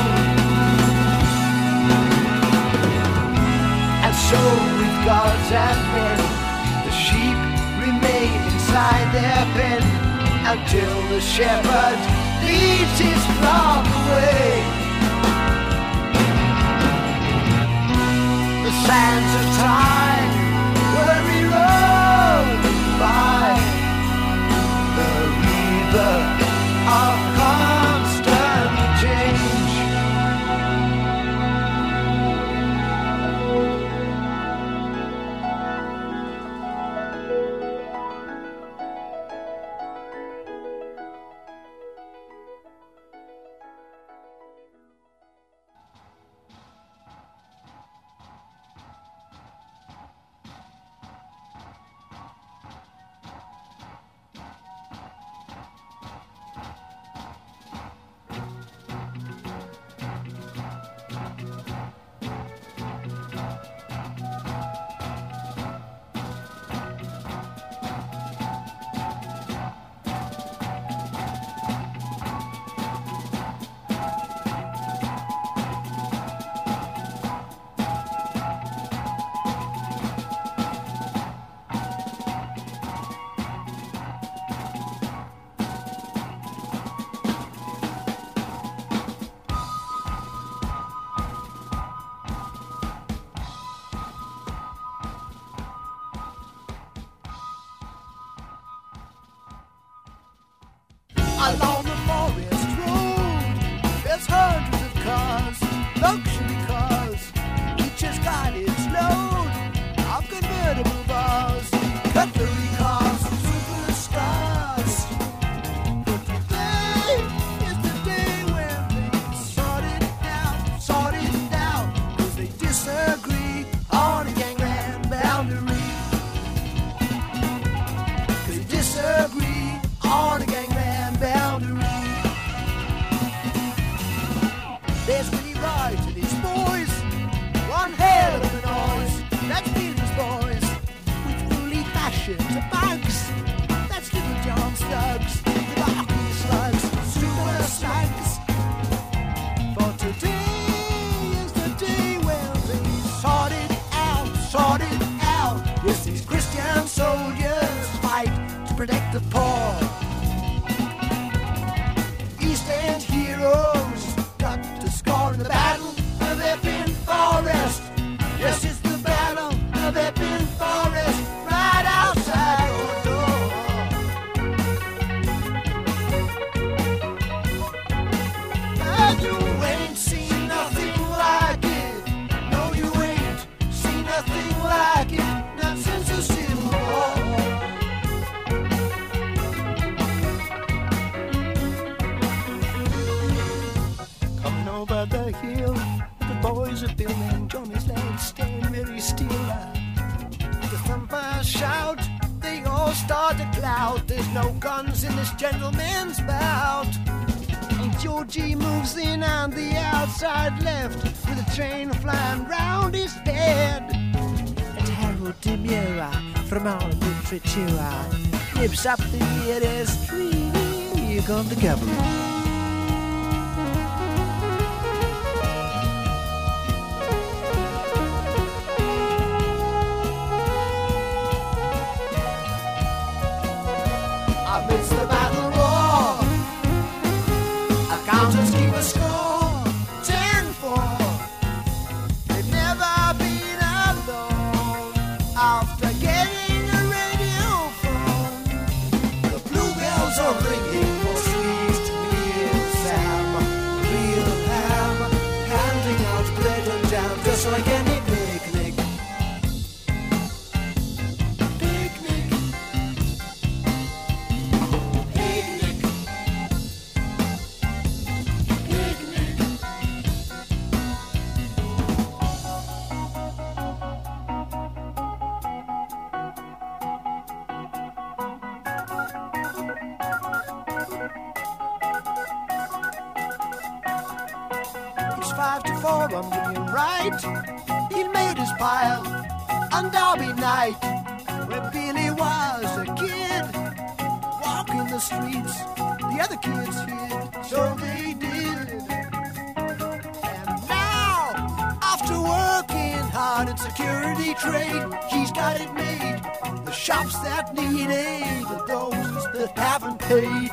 And so with gods and men, the sheep remain inside their pen until the shepherd leads his flock away. The sands of time where we roll by the river of constant change. Along the forest road, there's hundreds of cars, luxury cars. Each has got its load of convertible bars, cutlery cars, superstars. But today is the day when they sort it out, 'cause they disagree on a gangland boundary. 'Cause they disagree on a gangland boundary. There's Willie Wright and his boys, one hell of a noise. That's Peter's boys, with fully fashioned bugs. That's Little John Slugs, the Barkley Slugs, super slugs. For today is the day when they sort it out. Yes, these Christian soldiers fight to protect the poor. East End heroes got to score in the battle of Epping Forest. Yes, it's the battle of Epping Forest, right outside your door. And you ain't seen nothing like it. No, you ain't seen nothing like it, not since the Civil War. Coming over the hill, the boys are building Johnny's legs, staying very still. The thumpers shout, they all start to clout. There's no guns in this gentleman's bout. And Georgie moves in on the outside left, with a train flying round his head. And Harold Demura from our literature nips up the theater street. Here come the government. Amidst the battle roar, accountants keep a score, 10-4. They've never been alone after getting a radio phone. The bluebells are ringing for sweet real Sam, real ham, handing out bread and jam just like any picnic. It's 5-4 on William Wright. He made his pile on Derby night when Billy was a kid, walking in the streets, the other kids hid, so they did. And now, after working hard in security trade, she's got it made. The shops that need aid are those that haven't paid.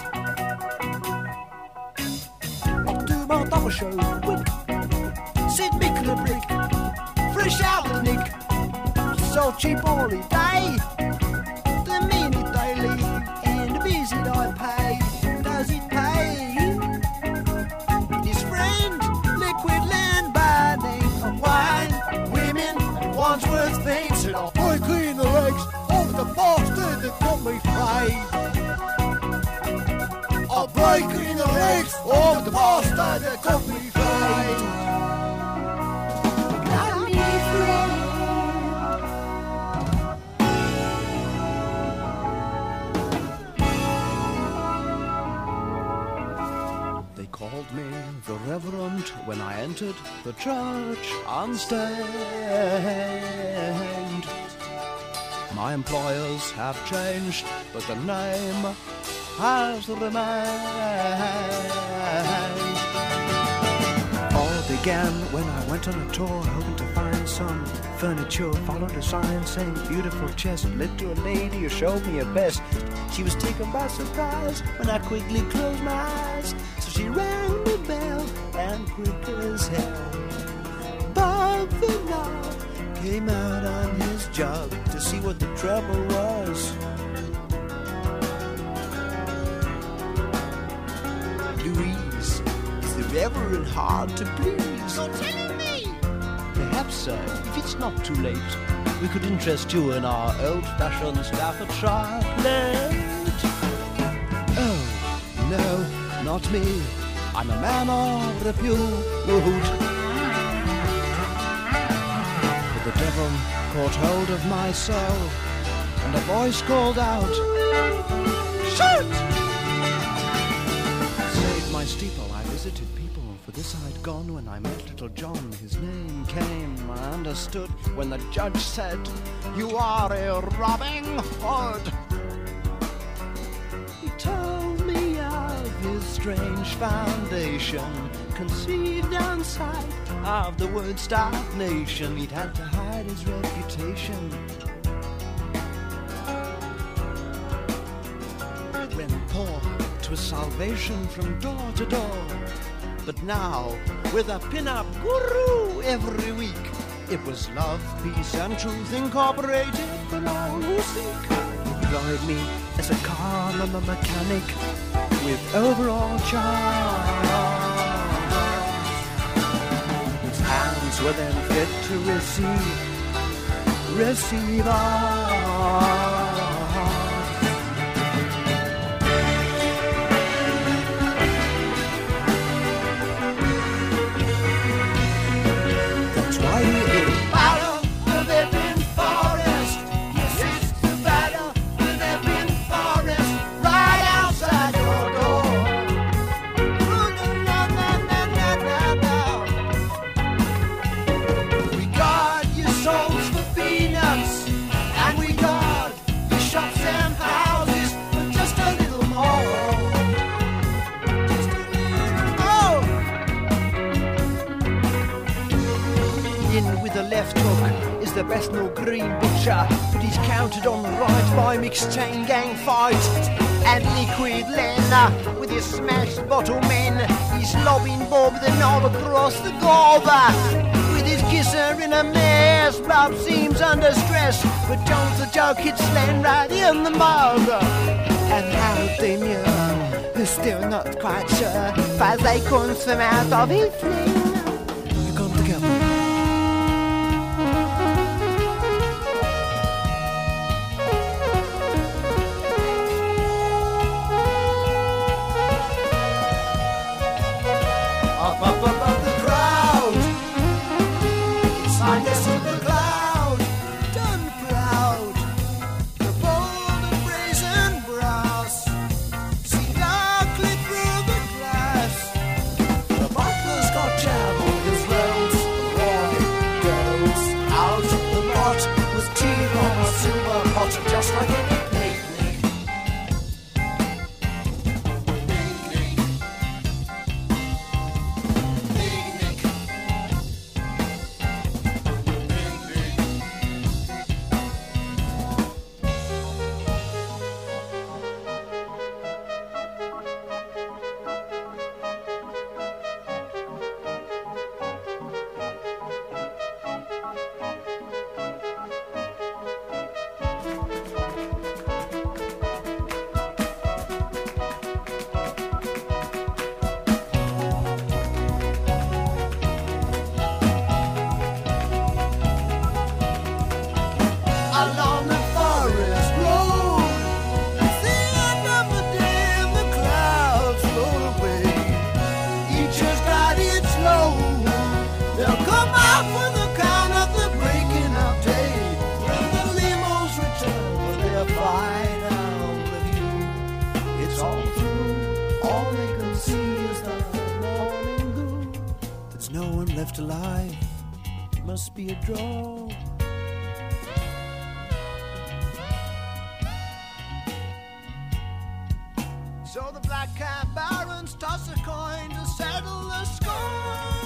Up to Mount Offer Show, quick, Sid Micklebrick, fresh out the nick, so cheap all the day. The minute they leave and the visit I pay, does it pay? His friend, liquid land by name of wine, women, and Wandsworth Fame said, I'll boy clean the legs of the bastard that got me paid. I'll break in the legs of the bastard that got me paid. Got me friend. They called me the Reverend when I entered the church unstained. My employers have changed, but the name has remained. All began when I went on a tour, hoping to find some furniture. Followed a sign saying beautiful chest, led to a lady who showed me her best. She was taken by surprise when I quickly closed my eyes. So she rang the bell, and quick as hell Bob Vinod came out on his job to see what the trouble was. Louise, is the Reverend hard to please? You're telling me? Perhaps, sir, if it's not too late, we could interest you in our old-fashioned Staffordshire plate. Oh, no, not me. I'm a man of repute. But the devil caught hold of my soul, and a voice called out, shoot! Saved my steeple, I visited people, for this I'd gone when I met little John. His name came, I understood, when the judge said, you are a Robin Hood. He told me of his strange foundation, conceived outside of the word starved nation. He'd had to hide his reputation. When poor, 'twas salvation from door to door. But now, with a pin-up guru every week, it was love, peace, and truth incorporated for all who seek. He employed me as a car mechanic with overall charm. His hands were then fit to receive all. That's why we battle with every forest. Yes, it's the battle with every forest right outside your door. We guard your souls for peanuts, and we guard your shops and houses for just a little more. Just a little more. In with the left hook is the Bethnal Green butcher, but he's counted on the right by mixed chain gang fight. And Liquid Len with his smashed bottle men, he's lobbing Bob the knob across the Gorba. With his kisser in a mess, Bob seems under stress, but Jones the joke hits Len right in the mouth. And how they knew, is still not quite sure. 5 acorns from out of his sling. You come together. Up above the crowd, inside the silver cloud, done proud, the bold and brazen brass, see darkly through the glass. The butler's got left alive must be a draw. So the black cat barons toss a coin to settle the score.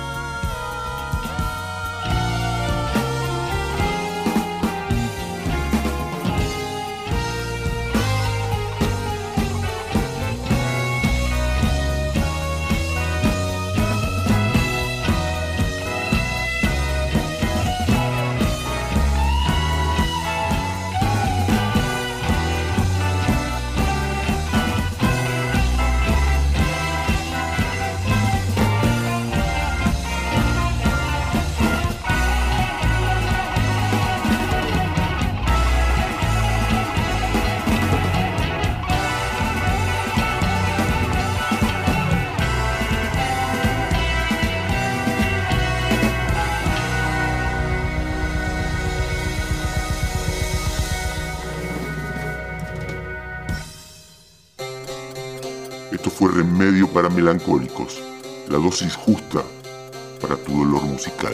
Esto fue Remedio para Melancólicos, la dosis justa para tu dolor musical.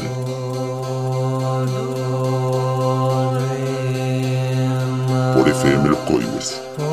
Por FM Los Coides.